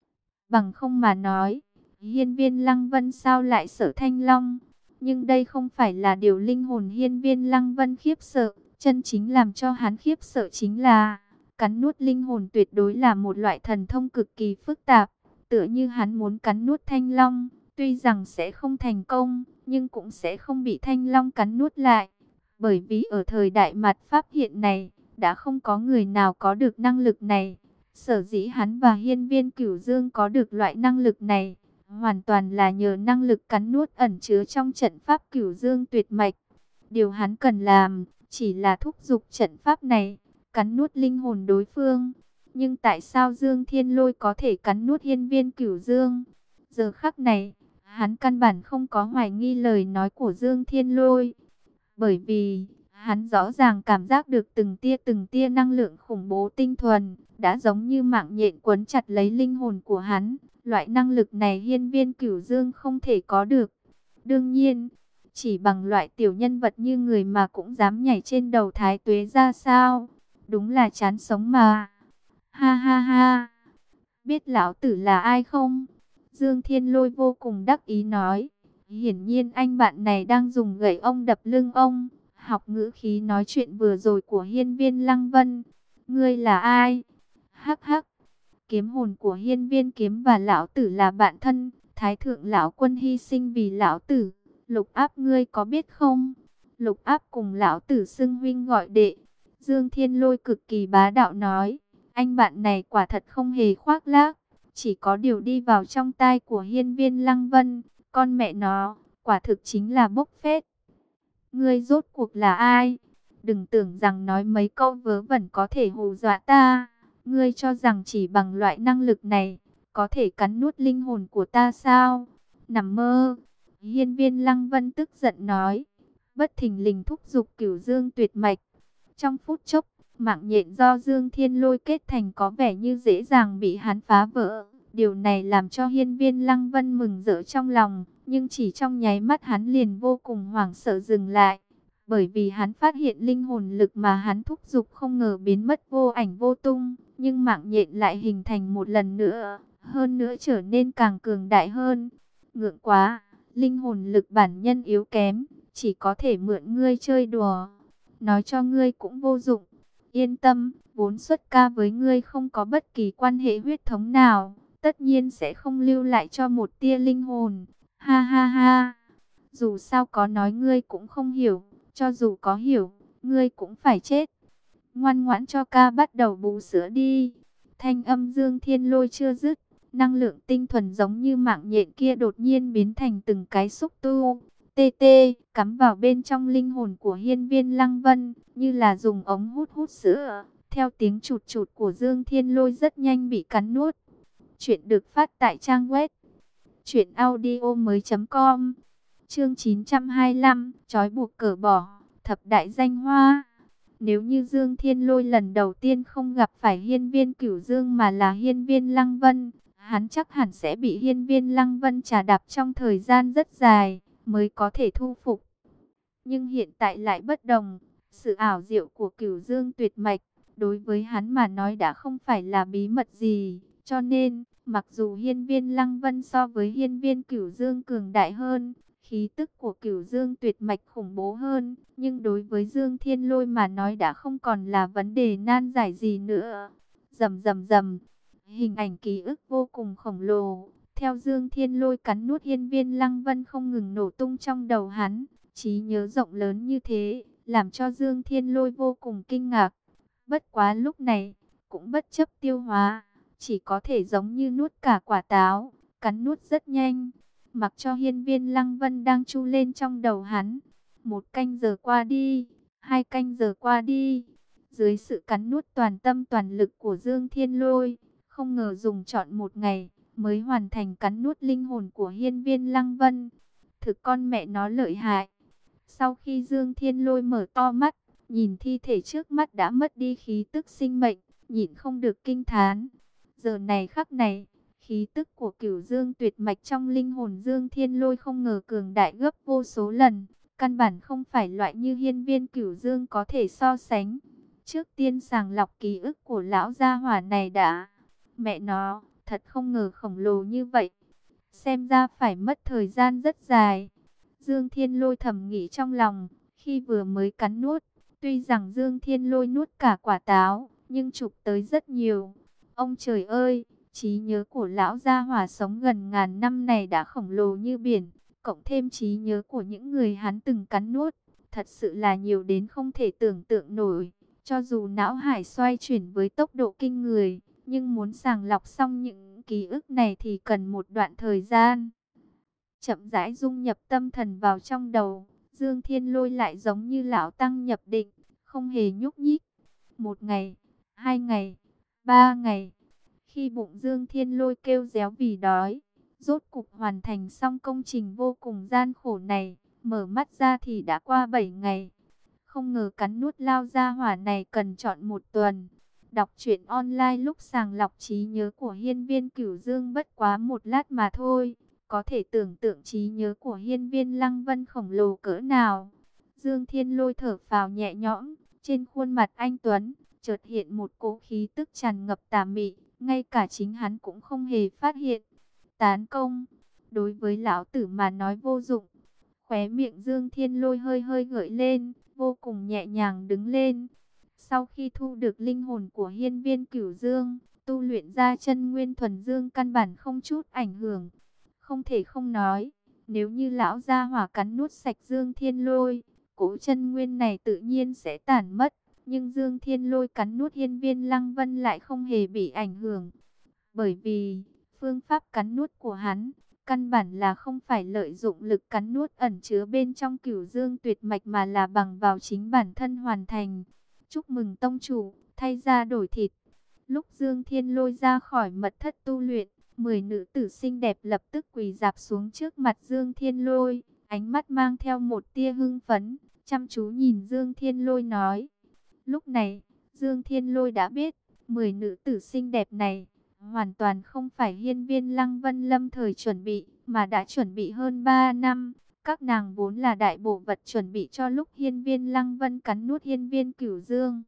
Bằng không mà nói, Hiên Viên Lăng Vân sao lại sợ Thanh Long? Nhưng đây không phải là điều linh hồn Hiên Viên Lăng Vân khiếp sợ, chân chính làm cho hắn khiếp sợ chính là cắn nuốt linh hồn tuyệt đối là một loại thần thông cực kỳ phức tạp, tựa như hắn muốn cắn nuốt Thanh Long, tuy rằng sẽ không thành công, nhưng cũng sẽ không bị Thanh Long cắn nuốt lại. Bởi vì ở thời đại mạt Pháp hiện này, đã không có người nào có được năng lực này. Sở dĩ hắn và Hiên Viên Cửu Dương có được loại năng lực này, hoàn toàn là nhờ năng lực cắn nuốt ẩn chứa trong trận pháp Cửu Dương tuyệt mạch. Điều hắn cần làm, chỉ là thúc giục trận pháp này, cắn nuốt linh hồn đối phương. Nhưng tại sao Dương Thiên Lôi có thể cắn nuốt Hiên Viên Cửu Dương? Giờ khắc này, hắn căn bản không có hoài nghi lời nói của Dương Thiên Lôi. Bởi vì, hắn rõ ràng cảm giác được từng tia từng tia năng lượng khủng bố tinh thuần, đã giống như mạng nhện quấn chặt lấy linh hồn của hắn. Loại năng lực này Hiên Viên Cửu Dương không thể có được. Đương nhiên, chỉ bằng loại tiểu nhân vật như người mà cũng dám nhảy trên đầu Thái Tuế ra sao? Đúng là chán sống mà. Ha ha ha. Biết lão tử là ai không? Dương Thiên Lôi vô cùng đắc ý nói. Hiển nhiên anh bạn này đang dùng gậy ông đập lưng ông. Học ngữ khí nói chuyện vừa rồi của Hiên Viên Lăng Vân. Ngươi là ai? Hắc hắc. Kiếm hồn của Hiên Viên Kiếm và lão tử là bạn thân. Thái thượng lão quân hy sinh vì lão tử. Lục Áp ngươi có biết không? Lục Áp cùng lão tử xưng huynh gọi đệ. Dương Thiên Lôi cực kỳ bá đạo nói. Anh bạn này quả thật không hề khoác lác. Chỉ có điều đi vào trong tai của Hiên Viên Lăng Vân. Con mẹ nó, quả thực chính là bốc phét. Ngươi rốt cuộc là ai? Đừng tưởng rằng nói mấy câu vớ vẩn có thể hù dọa ta. Ngươi cho rằng chỉ bằng loại năng lực này, có thể cắn nuốt linh hồn của ta sao? Nằm mơ. Hiên Viên Lăng Vân tức giận nói. Bất thình lình thúc giục Cửu Dương tuyệt mạch. Trong phút chốc, mạng nhện do Dương Thiên Lôi kết thành có vẻ như dễ dàng bị hắn phá vỡ. Điều này làm cho Hiên Viên Lăng Vân mừng rỡ trong lòng, nhưng chỉ trong nháy mắt hắn liền vô cùng hoảng sợ dừng lại. Bởi vì hắn phát hiện linh hồn lực mà hắn thúc giục không ngờ biến mất vô ảnh vô tung, nhưng mạng nhện lại hình thành một lần nữa, hơn nữa trở nên càng cường đại hơn. Ngượng quá, linh hồn lực bản nhân yếu kém, chỉ có thể mượn ngươi chơi đùa. Nói cho ngươi cũng vô dụng. Yên tâm, vốn xuất ca với ngươi không có bất kỳ quan hệ huyết thống nào, tất nhiên sẽ không lưu lại cho một tia linh hồn. Ha ha ha. Dù sao có nói ngươi cũng không hiểu, cho dù có hiểu, ngươi cũng phải chết. Ngoan ngoãn cho ca bắt đầu bú sữa đi. Thanh âm Dương Thiên Lôi chưa dứt, năng lượng tinh thuần giống như mạng nhện kia đột nhiên biến thành từng cái xúc tu tê tê, cắm vào bên trong linh hồn của Hiên Viên Lăng Vân, như là dùng ống hút hút sữa. Theo tiếng chụt chụt của Dương Thiên Lôi rất nhanh bị cắn nuốt. Chuyện được phát tại trang web truyện audio mới chấm com. Chương chín trăm hai mươi lăm, trói buộc cởi bỏ, thập đại danh hoa. Nếu như Dương Thiên Lôi lần đầu tiên không gặp phải Hiên Viên Cửu Dương mà là Hiên Viên Lăng Vân, hắn chắc hẳn sẽ bị Hiên Viên Lăng Vân trà đạp trong thời gian rất dài mới có thể thu phục. Nhưng hiện tại lại bất đồng, sự ảo diệu của Cửu Dương tuyệt mạch đối với hắn mà nói đã không phải là bí mật gì, cho nên mặc dù Hiên Viên Lăng Vân so với Hiên Viên Cửu Dương cường đại hơn, khí tức của Cửu Dương tuyệt mạch khủng bố hơn, nhưng đối với Dương Thiên Lôi mà nói đã không còn là vấn đề nan giải gì nữa. Rầm rầm rầm, hình ảnh ký ức vô cùng khổng lồ, theo Dương Thiên Lôi cắn nuốt Hiên Viên Lăng Vân không ngừng nổ tung trong đầu hắn. Trí nhớ rộng lớn như thế, làm cho Dương Thiên Lôi vô cùng kinh ngạc. Bất quá lúc này, cũng bất chấp tiêu hóa, chỉ có thể giống như nuốt cả quả táo, cắn nuốt rất nhanh, mặc cho hiên viên Lăng Vân đang chu lên trong đầu hắn. Một canh giờ qua đi, hai canh giờ qua đi, dưới sự cắn nuốt toàn tâm toàn lực của Dương Thiên Lôi, không ngờ dùng trọn một ngày, mới hoàn thành cắn nuốt linh hồn của hiên viên Lăng Vân. Thực con mẹ nó lợi hại. Sau khi Dương Thiên Lôi mở to mắt, nhìn thi thể trước mắt đã mất đi khí tức sinh mệnh, nhịn không được kinh thán. Giờ này khắc này, khí tức của Cửu Dương tuyệt mạch trong linh hồn Dương Thiên Lôi không ngờ cường đại gấp vô số lần, căn bản không phải loại như hiên viên Cửu Dương có thể so sánh. Trước tiên sàng lọc ký ức của lão gia hỏa này đã. Mẹ nó, thật không ngờ khổng lồ như vậy. Xem ra phải mất thời gian rất dài. Dương Thiên Lôi thầm nghĩ trong lòng, khi vừa mới cắn nuốt, tuy rằng Dương Thiên Lôi nuốt cả quả táo, nhưng chụp tới rất nhiều. Ông trời ơi, trí nhớ của lão gia hỏa sống gần ngàn năm này đã khổng lồ như biển, cộng thêm trí nhớ của những người hắn từng cắn nuốt, thật sự là nhiều đến không thể tưởng tượng nổi. Cho dù não hải xoay chuyển với tốc độ kinh người, nhưng muốn sàng lọc xong những ký ức này thì cần một đoạn thời gian. Chậm rãi dung nhập tâm thần vào trong đầu, Dương Thiên Lôi lại giống như lão tăng nhập định, không hề nhúc nhích. Một ngày, hai ngày, ba ngày, khi bụng Dương Thiên Lôi kêu réo vì đói, rốt cục hoàn thành xong công trình vô cùng gian khổ này, mở mắt ra thì đã qua bảy ngày. Không ngờ cắn nuốt lao ra hỏa này cần chọn một tuần. Đọc truyện online lúc sàng lọc trí nhớ của hiên viên Cửu Dương bất quá một lát mà thôi. Có thể tưởng tượng trí nhớ của hiên viên Lăng Vân khổng lồ cỡ nào. Dương Thiên Lôi thở phào nhẹ nhõm, trên khuôn mặt anh Tuấn, chợt hiện một cỗ khí tức tràn ngập tà mị, ngay cả chính hắn cũng không hề phát hiện. Tán công, đối với lão tử mà nói vô dụng. Khóe miệng Dương Thiên Lôi hơi hơi gợi lên, vô cùng nhẹ nhàng đứng lên. Sau khi thu được linh hồn của hiên viên Cửu Dương, tu luyện ra chân nguyên thuần dương căn bản không chút ảnh hưởng. Không thể không nói, nếu như lão gia hỏa cắn nuốt sạch Dương Thiên Lôi, cỗ chân nguyên này tự nhiên sẽ tản mất. Nhưng Dương Thiên Lôi cắn nuốt hiên viên Lăng Vân lại không hề bị ảnh hưởng. Bởi vì, phương pháp cắn nuốt của hắn, căn bản là không phải lợi dụng lực cắn nuốt ẩn chứa bên trong Cửu Dương tuyệt mạch mà là bằng vào chính bản thân hoàn thành. Chúc mừng tông chủ, thay ra đổi thịt. Lúc Dương Thiên Lôi ra khỏi mật thất tu luyện, mười nữ tử xinh đẹp lập tức quỳ rạp xuống trước mặt Dương Thiên Lôi, ánh mắt mang theo một tia hưng phấn, chăm chú nhìn Dương Thiên Lôi nói. Lúc này, Dương Thiên Lôi đã biết, mười nữ tử xinh đẹp này, hoàn toàn không phải hiên viên Lăng Vân lâm thời chuẩn bị, mà đã chuẩn bị hơn ba năm. Các nàng vốn là đại bổ vật chuẩn bị cho lúc hiên viên Lăng Vân cắn nuốt hiên viên Cửu Dương.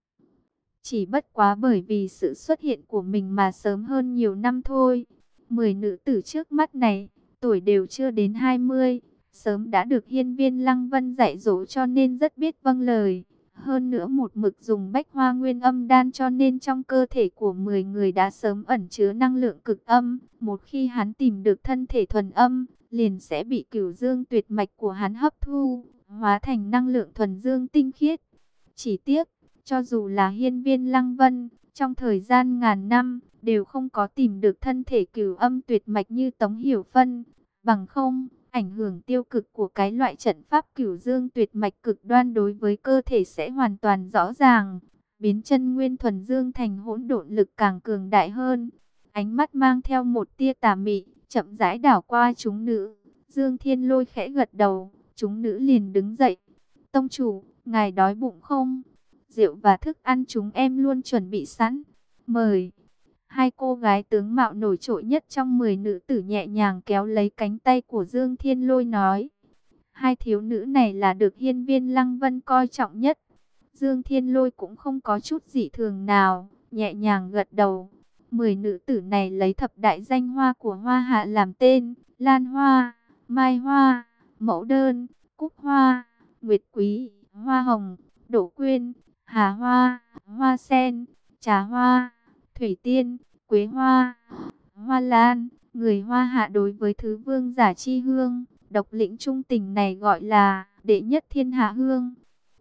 Chỉ bất quá bởi vì sự xuất hiện của mình mà sớm hơn nhiều năm thôi. Mười nữ tử trước mắt này, tuổi đều chưa đến hai mươi, sớm đã được hiên viên Lăng Vân dạy dỗ cho nên rất biết vâng lời. Hơn nữa một mực dùng bách hoa nguyên âm đan cho nên trong cơ thể của mười người đã sớm ẩn chứa năng lượng cực âm. Một khi hắn tìm được thân thể thuần âm, liền sẽ bị Cửu Dương tuyệt mạch của hắn hấp thu, hóa thành năng lượng thuần dương tinh khiết. Chỉ tiếc, cho dù là hiên viên Lăng Vân, trong thời gian ngàn năm, đều không có tìm được thân thể cửu âm tuyệt mạch như Tống Hiểu Phân. Bằng không, ảnh hưởng tiêu cực của cái loại trận pháp Cửu Dương tuyệt mạch cực đoan đối với cơ thể sẽ hoàn toàn rõ ràng, biến chân nguyên thuần dương thành hỗn độn lực càng cường đại hơn. Ánh mắt mang theo một tia tà mị, chậm rãi đảo qua chúng nữ. Dương Thiên Lôi khẽ gật đầu, chúng nữ liền đứng dậy. Tông chủ, ngài đói bụng không? Rượu và thức ăn chúng em luôn chuẩn bị sẵn. Mời. Hai cô gái tướng mạo nổi trội nhất trong mười nữ tử nhẹ nhàng kéo lấy cánh tay của Dương Thiên Lôi nói. Hai thiếu nữ này là được hiên viên Lăng Vân coi trọng nhất. Dương Thiên Lôi cũng không có chút dị thường nào, nhẹ nhàng gật đầu. Mười nữ tử này lấy thập đại danh hoa của hoa hạ làm tên: Lan Hoa, Mai Hoa, Mẫu Đơn, Cúc Hoa, Nguyệt Quý, Hoa Hồng, Đỗ Quyên, Hà Hoa, Hoa Sen, Trà Hoa, Thủy Tiên, Quế Hoa, Hoa Lan. Người Hoa hạ đối với thứ vương giả chi hương, độc lĩnh trung tình này gọi là đệ nhất thiên hạ hương.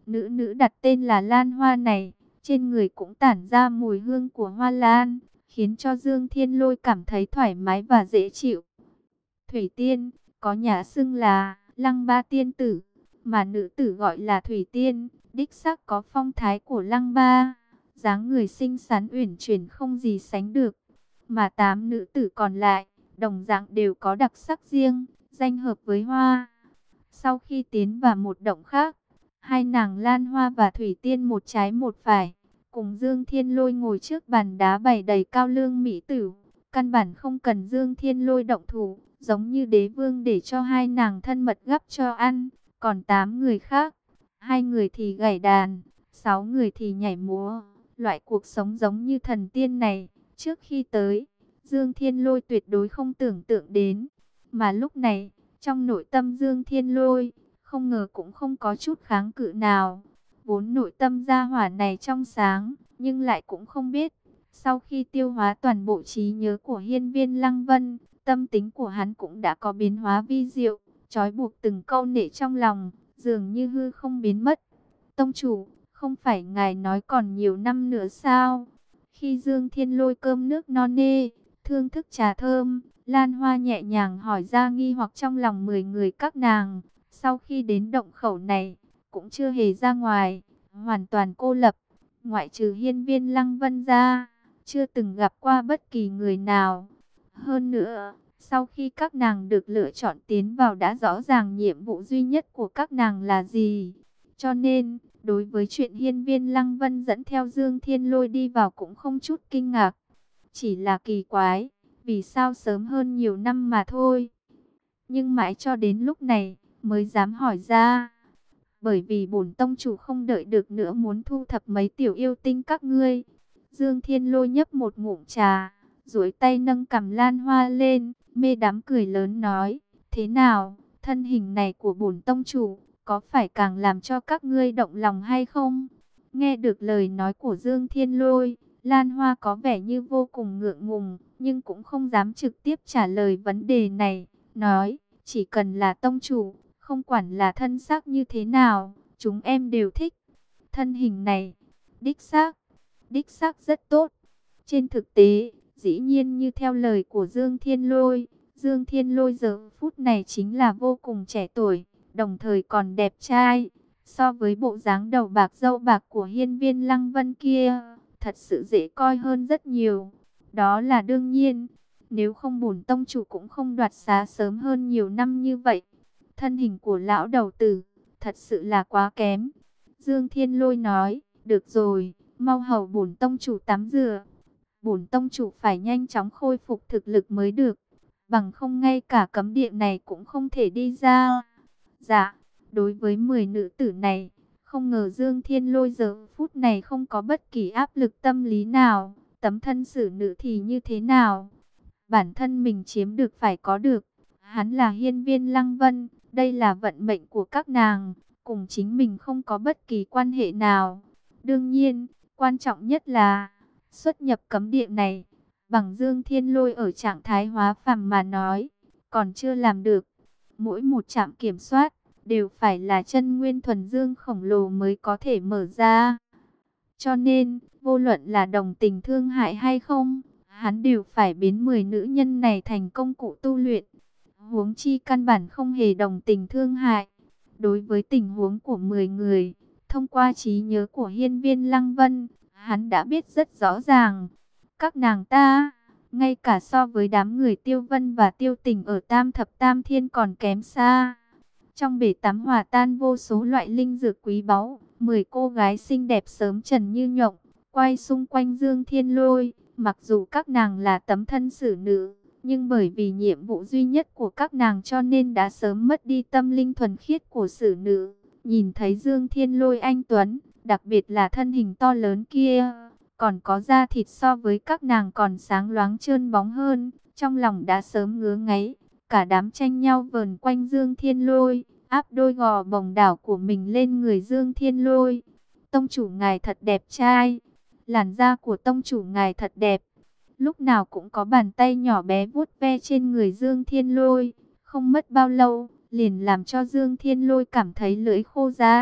nữ nữ đặt tên là Lan Hoa này, trên người cũng tản ra mùi hương của hoa lan, khiến cho Dương Thiên Lôi cảm thấy thoải mái và dễ chịu. Thủy Tiên, có nhà xưng là Lăng Ba Tiên Tử, mà nữ tử gọi là Thủy Tiên, đích xác có phong thái của Lăng Ba, dáng người xinh xắn uyển chuyển không gì sánh được. Mà tám nữ tử còn lại, đồng dạng đều có đặc sắc riêng, danh hợp với hoa. Sau khi tiến vào một động khác, hai nàng Lan Hoa và Thủy Tiên một trái một phải, cùng Dương Thiên Lôi ngồi trước bàn đá bày đầy cao lương mỹ tử. Căn bản không cần Dương Thiên Lôi động thủ, giống như đế vương để cho hai nàng thân mật gắp cho ăn. Còn tám người khác, hai người thì gảy đàn, sáu người thì nhảy múa. Loại cuộc sống giống như thần tiên này, trước khi tới, Dương Thiên Lôi tuyệt đối không tưởng tượng đến. Mà lúc này, trong nội tâm Dương Thiên Lôi, không ngờ cũng không có chút kháng cự nào. Vốn nội tâm gia hỏa này trong sáng, nhưng lại cũng không biết. Sau khi tiêu hóa toàn bộ trí nhớ của Hiên Viên Lăng Vân, tâm tính của hắn cũng đã có biến hóa vi diệu, trói buộc từng câu nệ trong lòng, dường như hư không biến mất. Tông chủ, không phải ngài nói còn nhiều năm nữa sao? Khi Dương Thiên Lôi cơm nước no nê, thương thức trà thơm, Lan Hoa nhẹ nhàng hỏi ra nghi hoặc trong lòng mười người các nàng. Sau khi đến động khẩu này, cũng chưa hề ra ngoài, hoàn toàn cô lập, ngoại trừ Hiên Viên Lăng Vân ra, chưa từng gặp qua bất kỳ người nào. Hơn nữa, sau khi các nàng được lựa chọn tiến vào đã rõ ràng nhiệm vụ duy nhất của các nàng là gì. Cho nên, đối với chuyện Hiên Viên Lăng Vân dẫn theo Dương Thiên Lôi đi vào cũng không chút kinh ngạc. Chỉ là kỳ quái, vì sao sớm hơn nhiều năm mà thôi. Nhưng mãi cho đến lúc này, mới dám hỏi ra. Bởi vì bổn tông chủ không đợi được nữa muốn thu thập mấy tiểu yêu tinh các ngươi. Dương Thiên Lôi nhấp một ngụm trà, duỗi tay nâng cằm Lan Hoa lên, mê đắm cười lớn nói, thế nào, thân hình này của bổn tông chủ, có phải càng làm cho các ngươi động lòng hay không? Nghe được lời nói của Dương Thiên Lôi, Lan Hoa có vẻ như vô cùng ngượng ngùng, nhưng cũng không dám trực tiếp trả lời vấn đề này, nói, chỉ cần là tông chủ, không quản là thân xác như thế nào, chúng em đều thích. Thân hình này, đích xác, đích xác rất tốt. Trên thực tế, dĩ nhiên như theo lời của Dương Thiên Lôi, Dương Thiên Lôi giờ phút này chính là vô cùng trẻ tuổi, đồng thời còn đẹp trai. So với bộ dáng đầu bạc râu bạc của Hiên Viên Lăng Vân kia, thật sự dễ coi hơn rất nhiều. Đó là đương nhiên, nếu không bổn tông chủ cũng không đoạt xá sớm hơn nhiều năm như vậy. Thân hình của lão đầu tử, thật sự là quá kém. Dương Thiên Lôi nói, được rồi, mau hầu bổn tông chủ tắm rửa. Bổn tông chủ phải nhanh chóng khôi phục thực lực mới được, bằng không ngay cả cấm địa này cũng không thể đi ra. Dạ, đối với mười nữ tử này, không ngờ Dương Thiên Lôi giờ phút này không có bất kỳ áp lực tâm lý nào. Tấm thân xử nữ thì như thế nào? Bản thân mình chiếm được phải có được. Hắn là Hiên Viên Lăng Vân, đây là vận mệnh của các nàng, cùng chính mình không có bất kỳ quan hệ nào. Đương nhiên, quan trọng nhất là xuất nhập cấm địa này, bằng Dương Thiên Lôi ở trạng thái hóa phàm mà nói, còn chưa làm được. Mỗi một trạm kiểm soát đều phải là chân nguyên thuần dương khổng lồ mới có thể mở ra. Cho nên, vô luận là đồng tình thương hại hay không, hắn đều phải biến mười nữ nhân này thành công cụ tu luyện. Huống chi căn bản không hề đồng tình thương hại. Đối với tình huống của mười người, thông qua trí nhớ của Hiên Viên Lăng Vân, hắn đã biết rất rõ ràng. Các nàng ta, ngay cả so với đám người Tiêu Vân và Tiêu Tình ở Tam Thập Tam Thiên còn kém xa. Trong bể tắm hòa tan vô số loại linh dược quý báu, mười cô gái xinh đẹp sớm trần như nhộng, quay xung quanh Dương Thiên Lôi. Mặc dù các nàng là tấm thân xử nữ, nhưng bởi vì nhiệm vụ duy nhất của các nàng cho nên đã sớm mất đi tâm linh thuần khiết của xử nữ. Nhìn thấy Dương Thiên Lôi anh tuấn, đặc biệt là thân hình to lớn kia, còn có da thịt so với các nàng còn sáng loáng trơn bóng hơn, trong lòng đã sớm ngứa ngáy. Cả đám tranh nhau vờn quanh Dương Thiên Lôi, áp đôi gò bồng đảo của mình lên người Dương Thiên Lôi. Tông chủ ngài thật đẹp trai, làn da của tông chủ ngài thật đẹp. Lúc nào cũng có bàn tay nhỏ bé vuốt ve trên người Dương Thiên Lôi. Không mất bao lâu, liền làm cho Dương Thiên Lôi cảm thấy lưỡi khô ran,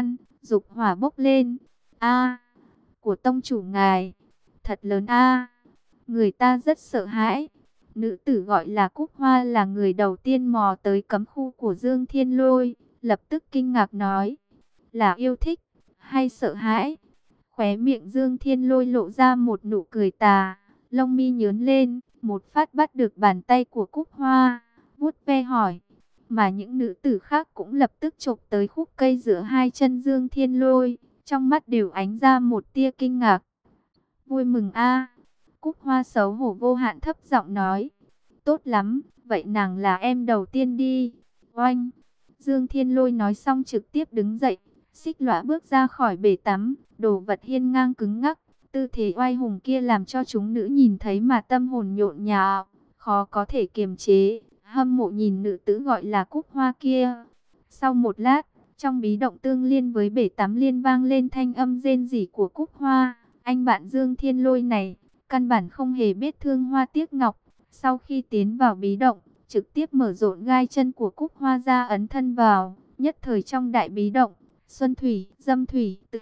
dục hỏa bốc lên. A, của tông chủ ngài, thật lớn a. Người ta rất sợ hãi. Nữ tử gọi là Cúc Hoa là người đầu tiên mò tới cấm khu của Dương Thiên Lôi, lập tức kinh ngạc nói, là yêu thích hay sợ hãi? Khóe miệng Dương Thiên Lôi lộ ra một nụ cười tà, lông mi nhướng lên, một phát bắt được bàn tay của Cúc Hoa, vuốt ve hỏi. Mà những nữ tử khác cũng lập tức chộp tới khúc cây giữa hai chân Dương Thiên Lôi, trong mắt đều ánh ra một tia kinh ngạc. Vui mừng a. Cúc Hoa xấu hổ vô hạn thấp giọng nói. Tốt lắm, vậy nàng là em đầu tiên đi. Oanh! Dương Thiên Lôi nói xong trực tiếp đứng dậy, xích lõa bước ra khỏi bể tắm, đồ vật hiên ngang cứng ngắc. Tư thế oai hùng kia làm cho chúng nữ nhìn thấy mà tâm hồn nhộn nhạo, khó có thể kiềm chế, hâm mộ nhìn nữ tử gọi là Cúc Hoa kia. Sau một lát, trong bí động tương liên với bể tắm liên vang lên thanh âm rên rỉ của Cúc Hoa. Anh bạn Dương Thiên Lôi này, căn bản không hề biết thương hoa tiếc ngọc. Sau khi tiến vào bí động, trực tiếp mở rộn gai chân của Cúc Hoa ra ấn thân vào. Nhất thời trong đại bí động, xuân thủy, dâm thủy, tự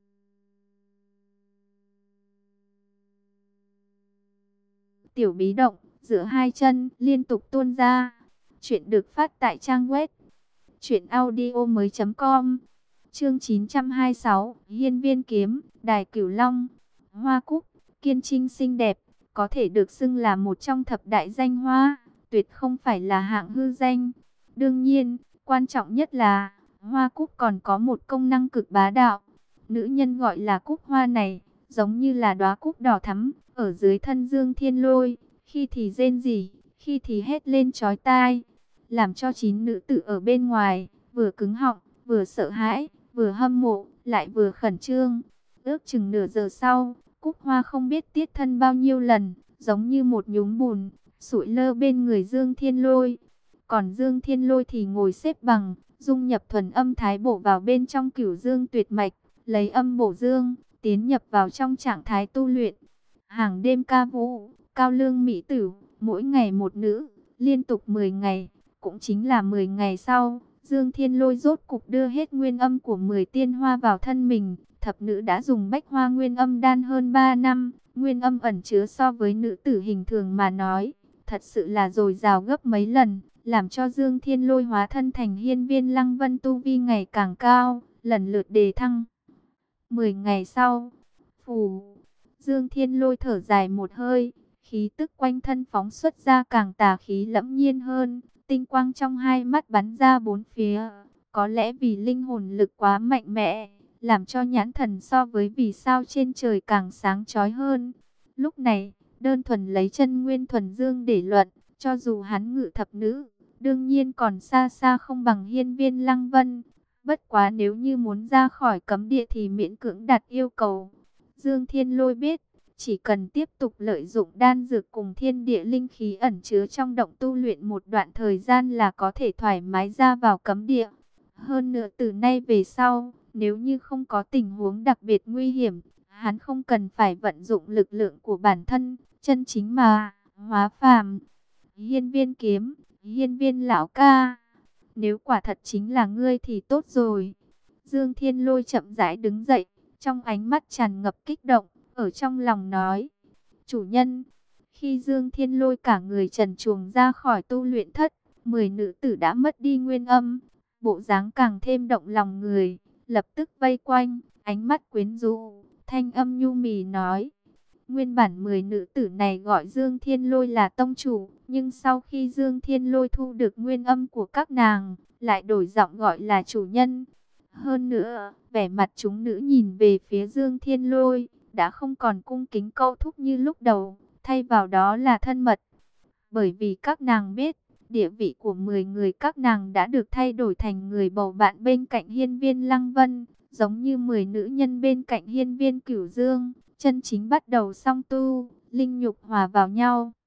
tiểu bí động, giữa hai chân, liên tục tuôn ra. Chuyện được phát tại trang web truyện audio mới chấm com. Chương chín trăm hai mươi sáu, Hiên Viên Kiếm, Đài Cửu Long. Hoa cúc, kiên trinh xinh đẹp, có thể được xưng là một trong thập đại danh hoa, tuyệt không phải là hạng hư danh. Đương nhiên, quan trọng nhất là, hoa cúc còn có một công năng cực bá đạo. Nữ nhân gọi là Cúc Hoa này, giống như là đóa cúc đỏ thắm, ở dưới thân Dương Thiên Lôi, khi thì rên rỉ, khi thì hét lên chói tai, làm cho chín nữ tử ở bên ngoài, vừa cứng họng, vừa sợ hãi, vừa hâm mộ, lại vừa khẩn trương. Ước chừng nửa giờ sau, Cúc Hoa không biết tiết thân bao nhiêu lần, giống như một nhúm bùn, sụi lơ bên người Dương Thiên Lôi. Còn Dương Thiên Lôi thì ngồi xếp bằng, dung nhập thuần âm thái bổ vào bên trong Cửu Dương tuyệt mạch, lấy âm bổ dương, tiến nhập vào trong trạng thái tu luyện. Hàng đêm ca vũ, cao lương mỹ tử, mỗi ngày một nữ, liên tục mười ngày, cũng chính là mười ngày sau, Dương Thiên Lôi rốt cục đưa hết nguyên âm của mười tiên hoa vào thân mình. Thập nữ đã dùng bách hoa nguyên âm đan hơn ba năm, nguyên âm ẩn chứa so với nữ tử hình thường mà nói, thật sự là dồi dào gấp mấy lần, làm cho Dương Thiên Lôi hóa thân thành Hiên Viên Lăng Vân tu vi ngày càng cao, lần lượt đề thăng. mười ngày sau, phù, Dương Thiên Lôi thở dài một hơi, khí tức quanh thân phóng xuất ra càng tà khí lẫm nhiên hơn, tinh quang trong hai mắt bắn ra bốn phía, có lẽ vì linh hồn lực quá mạnh mẽ, làm cho nhãn thần so với vì sao trên trời càng sáng chói hơn. Lúc này, đơn thuần lấy chân nguyên thuần dương để luận, cho dù hắn ngự thập nữ, đương nhiên còn xa xa không bằng Hiên Viên Lăng Vân. Bất quá nếu như muốn ra khỏi cấm địa thì miễn cưỡng đặt yêu cầu. Dương Thiên Lôi biết, chỉ cần tiếp tục lợi dụng đan dược cùng thiên địa linh khí ẩn chứa trong động tu luyện một đoạn thời gian là có thể thoải mái ra vào cấm địa. Hơn nữa từ nay về sau, nếu như không có tình huống đặc biệt nguy hiểm, hắn không cần phải vận dụng lực lượng của bản thân, chân chính mà hóa phàm. Hiên Viên Kiếm, Hiên Viên lão ca, nếu quả thật chính là ngươi thì tốt rồi. Dương Thiên Lôi chậm rãi đứng dậy, trong ánh mắt tràn ngập kích động, ở trong lòng nói: chủ nhân. Khi Dương Thiên Lôi cả người trần truồng ra khỏi tu luyện thất, mười nữ tử đã mất đi nguyên âm, bộ dáng càng thêm động lòng người, lập tức vây quanh, ánh mắt quyến rũ, thanh âm nhu mì nói. Nguyên bản mười nữ tử này gọi Dương Thiên Lôi là tông chủ, nhưng sau khi Dương Thiên Lôi thu được nguyên âm của các nàng, lại đổi giọng gọi là chủ nhân. Hơn nữa, vẻ mặt chúng nữ nhìn về phía Dương Thiên Lôi, đã không còn cung kính câu thúc như lúc đầu, thay vào đó là thân mật. Bởi vì các nàng biết, địa vị của mười người các nàng đã được thay đổi thành người bầu bạn bên cạnh Hiên Viên Lăng Vân, giống như mười nữ nhân bên cạnh Hiên Viên Cửu Dương, chân chính bắt đầu song tu, linh nhục hòa vào nhau.